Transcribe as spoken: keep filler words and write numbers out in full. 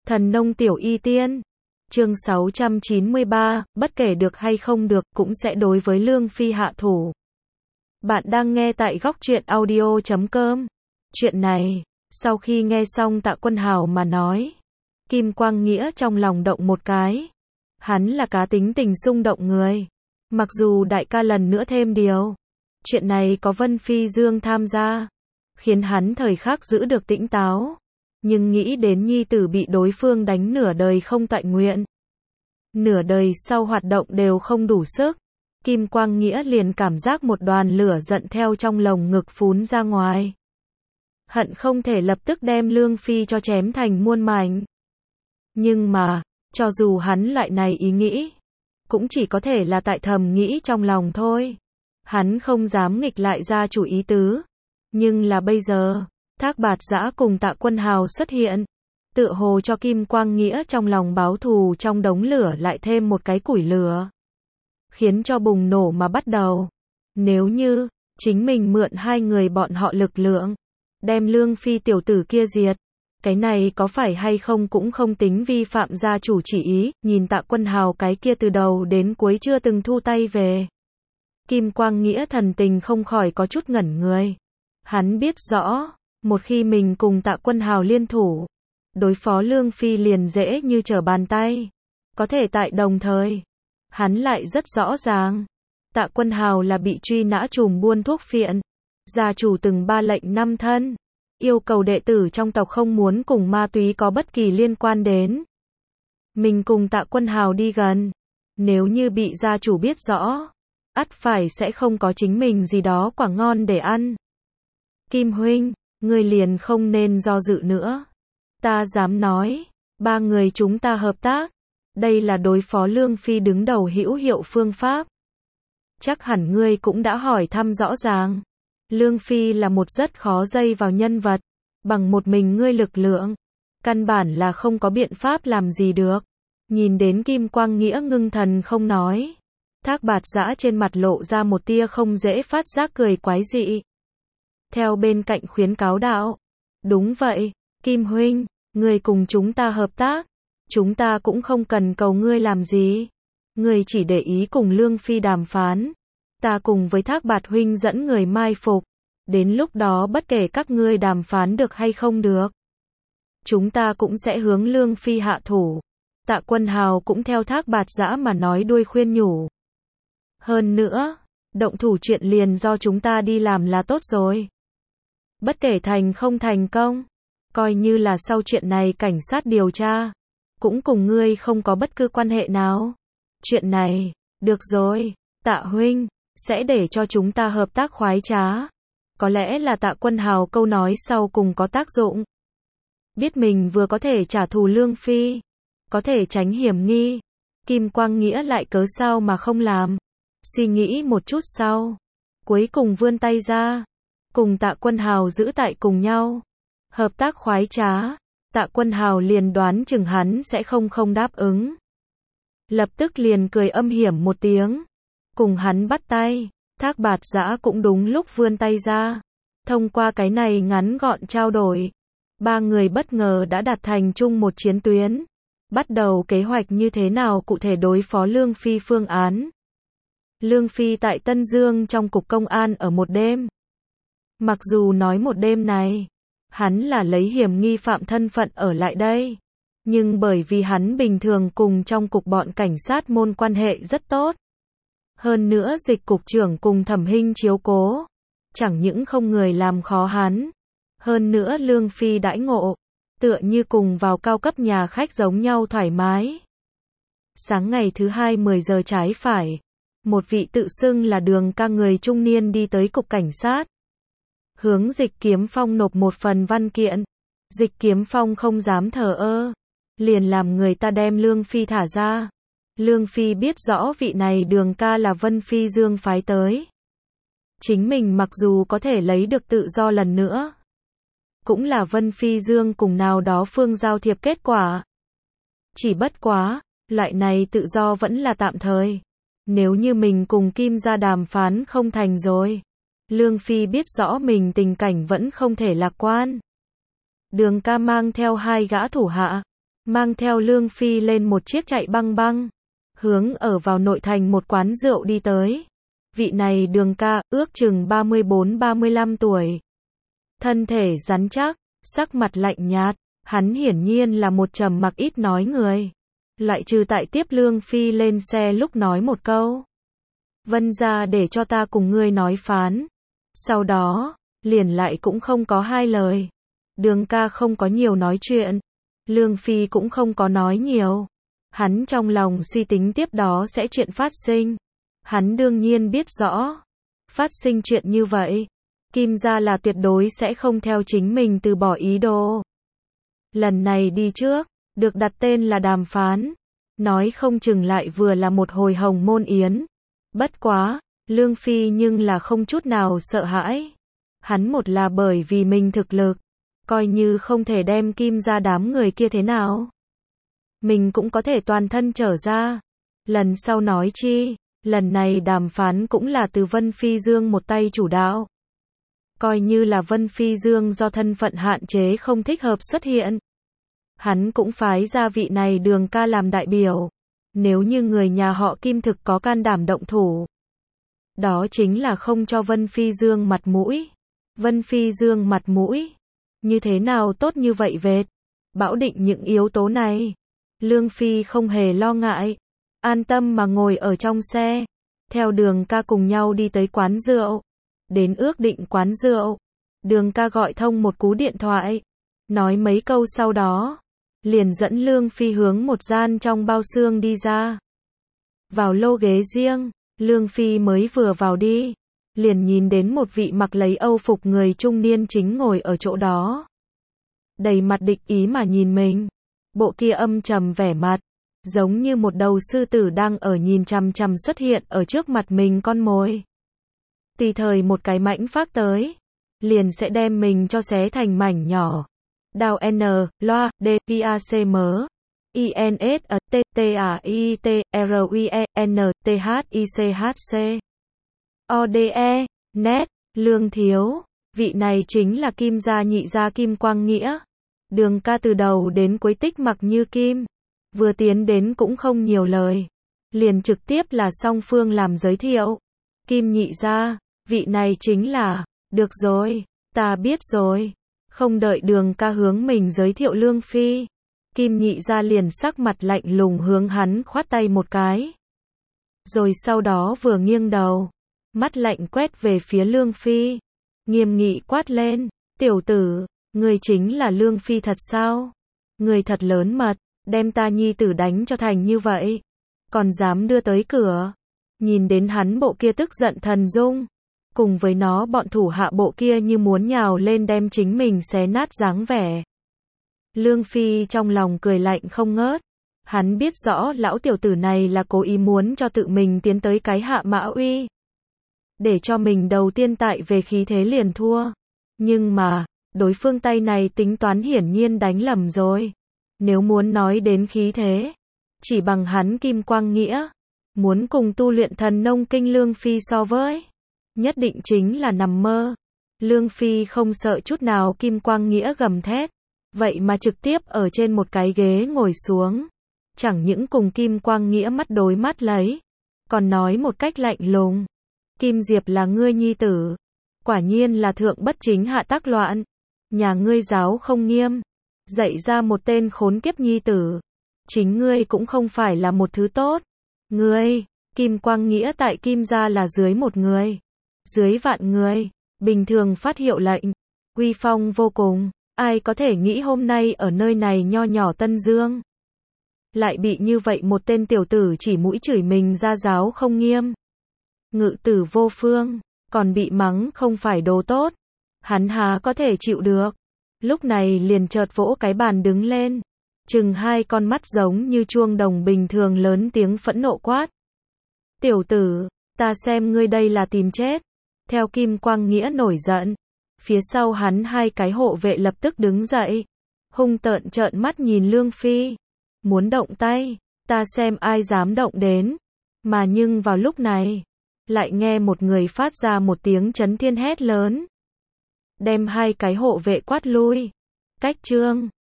Thần nông tiểu y tiên. Chương sáu trăm chín mươi ba, bất kể được hay không được, cũng sẽ đối với Lương Phi hạ thủ. Bạn đang nghe tại góc truyện audio chấm com. Chuyện này, sau khi nghe xong Tạ Quân Hào mà nói, Kim Quang Nghĩa trong lòng động một cái. Hắn là cá tính tình xung động người. Mặc dù đại ca lần nữa thêm điều, chuyện này có Vân Phi Dương tham gia, khiến hắn thời khắc giữ được tĩnh táo. Nhưng nghĩ đến nhi tử bị đối phương đánh nửa đời không toại nguyện, nửa đời sau hoạt động đều không đủ sức, Kim Quang Nghĩa liền cảm giác một đoàn lửa giận theo trong lồng ngực phún ra ngoài. Hận không thể lập tức đem Lương Phi cho chém thành muôn mảnh. Nhưng mà, cho dù hắn loại này ý nghĩ, cũng chỉ có thể là tại thầm nghĩ trong lòng thôi. Hắn không dám nghịch lại ra chủ ý tứ. Nhưng là bây giờ, Thác Bạt Giã cùng Tạ Quân Hào xuất hiện, tựa hồ cho Kim Quang Nghĩa trong lòng báo thù trong đống lửa lại thêm một cái củi lửa, khiến cho bùng nổ mà bắt đầu. Nếu như chính mình mượn hai người bọn họ lực lượng, đem Lương Phi tiểu tử kia diệt, cái này có phải hay không cũng không tính vi phạm gia chủ chỉ ý. Nhìn Tạ Quân Hào cái kia từ đầu đến cuối chưa từng thu tay về, Kim Quang Nghĩa thần tình không khỏi có chút ngẩn người. Hắn biết rõ, một khi mình cùng Tạ Quân Hào liên thủ, đối phó Lương Phi liền dễ như trở bàn tay. Có thể tại đồng thời, hắn lại rất rõ ràng, Tạ Quân Hào là bị truy nã trùm buôn thuốc phiện. Gia chủ từng ba lệnh năm thân, yêu cầu đệ tử trong tộc không muốn cùng ma túy có bất kỳ liên quan đến. Mình cùng Tạ Quân Hào đi gần, nếu như bị gia chủ biết rõ, ắt phải sẽ không có chính mình gì đó quả ngon để ăn. Kim huynh, ngươi liền không nên do dự nữa. Ta dám nói, ba người chúng ta hợp tác, đây là đối phó Lương Phi đứng đầu hữu hiệu phương pháp. Chắc hẳn ngươi cũng đã hỏi thăm rõ ràng. Lương Phi là một rất khó dây vào nhân vật, bằng một mình ngươi lực lượng, căn bản là không có biện pháp làm gì được. Nhìn đến Kim Quang Nghĩa ngưng thần không nói, Thác Bạt Giã trên mặt lộ ra một tia không dễ phát giác cười quái dị. Theo bên cạnh khuyến cáo đạo, đúng vậy, Kim huynh, ngươi cùng chúng ta hợp tác, chúng ta cũng không cần cầu ngươi làm gì. Ngươi chỉ để ý cùng Lương Phi đàm phán, ta cùng với Thác Bạt huynh dẫn người mai phục, đến lúc đó bất kể các ngươi đàm phán được hay không được, chúng ta cũng sẽ hướng Lương Phi hạ thủ. Tạ Quân Hào cũng theo Thác Bạt Giã mà nói đuôi khuyên nhủ. Hơn nữa, động thủ chuyện liền do chúng ta đi làm là tốt rồi. Bất kể thành không thành công, coi như là sau chuyện này cảnh sát điều tra, cũng cùng ngươi không có bất cứ quan hệ nào. Chuyện này, được rồi, Tạ huynh, sẽ để cho chúng ta hợp tác khoái trá. Có lẽ là Tạ Quân Hào câu nói sau cùng có tác dụng. Biết mình vừa có thể trả thù Lương Phi, có thể tránh hiểm nghi, Kim Quang Nghĩa lại cớ sao mà không làm. Suy nghĩ một chút sau, cuối cùng vươn tay ra, cùng Tạ Quân Hào giữ tại cùng nhau. Hợp tác khoái trá, Tạ Quân Hào liền đoán chừng hắn sẽ không không đáp ứng. Lập tức liền cười âm hiểm một tiếng, cùng hắn bắt tay. Thác Bạt Giã cũng đúng lúc vươn tay ra. Thông qua cái này ngắn gọn trao đổi, ba người bất ngờ đã đạt thành chung một chiến tuyến, bắt đầu kế hoạch như thế nào cụ thể đối phó Lương Phi phương án. Lương Phi tại Tân Dương trong cục công an ở một đêm. Mặc dù nói một đêm này, hắn là lấy hiểm nghi phạm thân phận ở lại đây, nhưng bởi vì hắn bình thường cùng trong cục bọn cảnh sát môn quan hệ rất tốt. Hơn nữa Dịch cục trưởng cùng Thẩm Hinh chiếu cố, chẳng những không người làm khó hắn, hơn nữa Lương Phi đãi ngộ, tựa như cùng vào cao cấp nhà khách giống nhau thoải mái. Sáng ngày thứ hai mười giờ trái phải, một vị tự xưng là Đường ca người trung niên đi tới cục cảnh sát, hướng Dịch Kiếm Phong nộp một phần văn kiện. Dịch Kiếm Phong không dám thờ ơ, liền làm người ta đem Lương Phi thả ra. Lương Phi biết rõ vị này Đường ca là Vân Phi Dương phái tới. Chính mình mặc dù có thể lấy được tự do lần nữa, cũng là Vân Phi Dương cùng nào đó phương giao thiệp kết quả. Chỉ bất quá, loại này tự do vẫn là tạm thời. Nếu như mình cùng Kim gia đàm phán không thành rồi, Lương Phi biết rõ mình tình cảnh vẫn không thể lạc quan. Đường ca mang theo hai gã thủ hạ, mang theo Lương Phi lên một chiếc chạy băng băng, hướng ở vào nội thành một quán rượu đi tới. Vị này Đường ca, ước chừng ba mươi bốn ba mươi lăm tuổi. Thân thể rắn chắc, sắc mặt lạnh nhạt, hắn hiển nhiên là một trầm mặc ít nói người. Loại trừ tại tiếp Lương Phi lên xe lúc nói một câu. Vân ra để cho ta cùng ngươi nói phán. Sau đó, liền lại cũng không có hai lời. Đường ca không có nhiều nói chuyện. Lương Phi cũng không có nói nhiều. Hắn trong lòng suy tính tiếp đó sẽ chuyện phát sinh. Hắn đương nhiên biết rõ. Phát sinh chuyện như vậy, Kim gia là tuyệt đối sẽ không theo chính mình từ bỏ ý đồ. Lần này đi trước, được đặt tên là đàm phán. Nói không chừng lại vừa là một hồi hồng môn yến. Bất quá, Lương Phi nhưng là không chút nào sợ hãi. Hắn một là bởi vì mình thực lực, coi như không thể đem Kim gia đám người kia thế nào. Mình cũng có thể toàn thân trở ra. Lần sau nói chi, lần này đàm phán cũng là từ Vân Phi Dương một tay chủ đạo. Coi như là Vân Phi Dương do thân phận hạn chế không thích hợp xuất hiện. Hắn cũng phái ra vị này Đường ca làm đại biểu. Nếu như người nhà họ Kim thực có can đảm động thủ, đó chính là không cho Vân Phi Dương mặt mũi. Vân Phi Dương mặt mũi, như thế nào tốt như vậy vệt. Bảo định những yếu tố này, Lương Phi không hề lo ngại, an tâm mà ngồi ở trong xe, theo Đường ca cùng nhau đi tới quán rượu. Đến ước định quán rượu, Đường ca gọi thông một cú điện thoại, nói mấy câu sau đó, liền dẫn Lương Phi hướng một gian trong bao xương đi ra. Vào lô ghế riêng, Lương Phi mới vừa vào đi, liền nhìn đến một vị mặc lấy âu phục người trung niên chính ngồi ở chỗ đó. Đầy mặt địch ý mà nhìn mình, bộ kia âm trầm vẻ mặt, giống như một đầu sư tử đang ở nhìn chằm chằm xuất hiện ở trước mặt mình con mồi. Tùy thời một cái mãnh phát tới, liền sẽ đem mình cho xé thành mảnh nhỏ. Đào N, loa, D, P A C M, I N S, T, T A I T, R I E, N, T H I C H C. O D E, net, Lương thiếu, vị này chính là Kim gia nhị gia Kim Quang Nghĩa. Đường ca từ đầu đến cuối tích mặc như kim, vừa tiến đến cũng không nhiều lời, liền trực tiếp là song phương làm giới thiệu. Kim nhị gia, vị này chính là, được rồi, ta biết rồi. Không đợi Đường ca hướng mình giới thiệu Lương Phi, Kim nhị gia liền sắc mặt lạnh lùng hướng hắn khoát tay một cái. Rồi sau đó vừa nghiêng đầu, mắt lạnh quét về phía Lương Phi, nghiêm nghị quát lên, tiểu tử, người chính là Lương Phi thật sao? Người thật lớn mật, đem ta nhi tử đánh cho thành như vậy, còn dám đưa tới cửa. Nhìn đến hắn bộ kia tức giận thần dung, cùng với nó bọn thủ hạ bộ kia như muốn nhào lên đem chính mình xé nát dáng vẻ. Lương Phi trong lòng cười lạnh không ngớt. Hắn biết rõ lão tiểu tử này là cố ý muốn cho tự mình tiến tới cái hạ mã uy, để cho mình đầu tiên tại về khí thế liền thua. Nhưng mà, đối phương tay này tính toán hiển nhiên đánh lầm rồi. Nếu muốn nói đến khí thế, chỉ bằng hắn Kim Quang Nghĩa, muốn cùng tu luyện thần nông kinh Lương Phi so với, nhất định chính là nằm mơ. Lương Phi không sợ chút nào Kim Quang Nghĩa gầm thét, vậy mà trực tiếp ở trên một cái ghế ngồi xuống. Chẳng những cùng Kim Quang Nghĩa mắt đối mắt lấy, còn nói một cách lạnh lùng, Kim Diệp là ngươi nhi tử, quả nhiên là thượng bất chính hạ tác loạn, nhà ngươi giáo không nghiêm, dạy ra một tên khốn kiếp nhi tử, chính ngươi cũng không phải là một thứ tốt. Ngươi, Kim Quang Nghĩa tại Kim gia là dưới một người, dưới vạn người, bình thường phát hiệu lệnh, uy phong vô cùng, ai có thể nghĩ hôm nay ở nơi này nho nhỏ Tân Dương, lại bị như vậy một tên tiểu tử chỉ mũi chửi mình ra giáo không nghiêm. Ngự tử vô phương, còn bị mắng không phải đồ tốt, hắn há có thể chịu được. Lúc này liền chợt vỗ cái bàn đứng lên, chừng hai con mắt giống như chuông đồng bình thường lớn tiếng phẫn nộ quát. Tiểu tử, ta xem ngươi đây là tìm chết. Theo Kim Quang Nghĩa nổi giận, phía sau hắn hai cái hộ vệ lập tức đứng dậy, hung tợn trợn mắt nhìn Lương Phi, muốn động tay, ta xem ai dám động đến. Mà nhưng vào lúc này, lại nghe một người phát ra một tiếng chấn thiên hét lớn, đem hai cái hộ vệ quát lui. Cách trương,